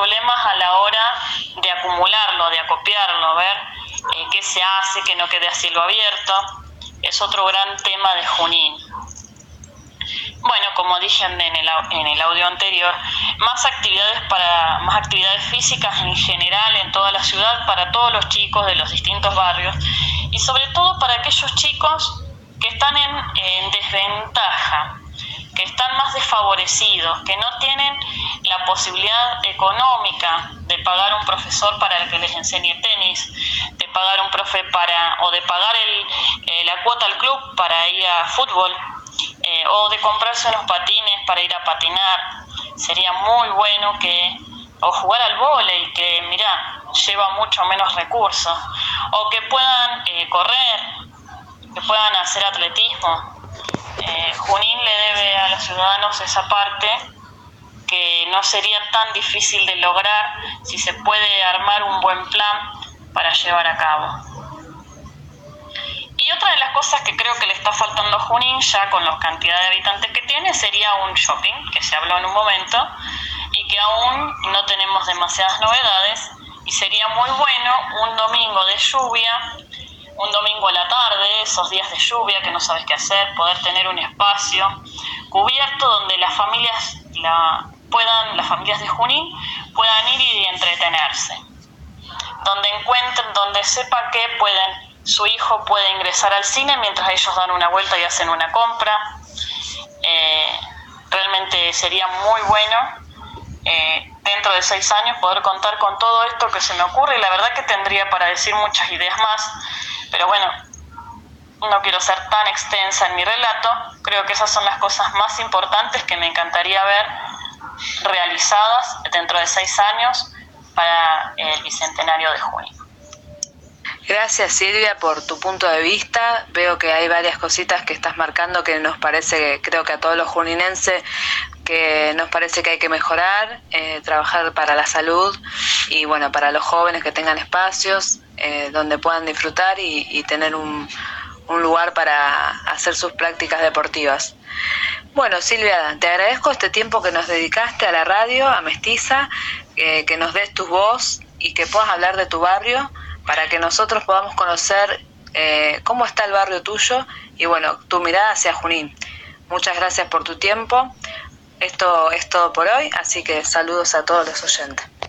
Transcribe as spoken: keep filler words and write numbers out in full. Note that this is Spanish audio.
problemas a la hora de acumularlo, de acopiarlo, ver eh, qué se hace, que no quede a cielo abierto. Es otro gran tema de Junín. Bueno, como dije en el, en el audio anterior, más actividades para más actividades físicas en general en toda la ciudad para todos los chicos de los distintos barrios y sobre todo para aquellos chicos que están en, en desventaja, que están más desfavorecidos, que no tienen la posibilidad económica de pagar un profesor para el que les enseñe tenis, de pagar un profe para o de pagar el, eh, la cuota al club para ir a fútbol. Eh, o de comprarse unos patines para ir a patinar. Sería muy bueno que, o jugar al vóley, que mirá, lleva mucho menos recursos, o que puedan eh, correr, que puedan hacer atletismo. Eh, Junín le debe a los ciudadanos esa parte que no sería tan difícil de lograr si se puede armar un buen plan para llevar a cabo. Y otra de las cosas que creo que le está faltando a Junín, ya con la cantidad de habitantes que tiene, sería un shopping, que se habló en un momento, y que aún no tenemos demasiadas novedades, y sería muy bueno un domingo de lluvia, un domingo a la tarde, esos días de lluvia que no sabes qué hacer, poder tener un espacio cubierto donde las familias, la, puedan, las familias de Junín puedan ir y entretenerse, donde encuentren, donde sepan que pueden su hijo puede ingresar al cine mientras ellos dan una vuelta y hacen una compra. Eh, realmente sería muy bueno eh, dentro de seis años poder contar con todo esto que se me ocurre, y la verdad que tendría para decir muchas ideas más, pero bueno, no quiero ser tan extensa en mi relato. Creo que esas son las cosas más importantes que me encantaría ver realizadas dentro de seis años para el Bicentenario de Junín. Gracias, Silvia, por tu punto de vista. Veo que hay varias cositas que estás marcando que nos parece, creo que a todos los juninenses, que nos parece que hay que mejorar, eh, trabajar para la salud y bueno, para los jóvenes que tengan espacios eh, donde puedan disfrutar y, y tener un, un lugar para hacer sus prácticas deportivas. Bueno, Silvia, te agradezco este tiempo que nos dedicaste a la radio, a Mestiza, eh, que nos des tu voz y que puedas hablar de tu barrio, para que nosotros podamos conocer eh, cómo está el barrio tuyo y bueno, tu mirada hacia Junín. Muchas gracias por tu tiempo. Esto es todo por hoy, así que saludos a todos los oyentes.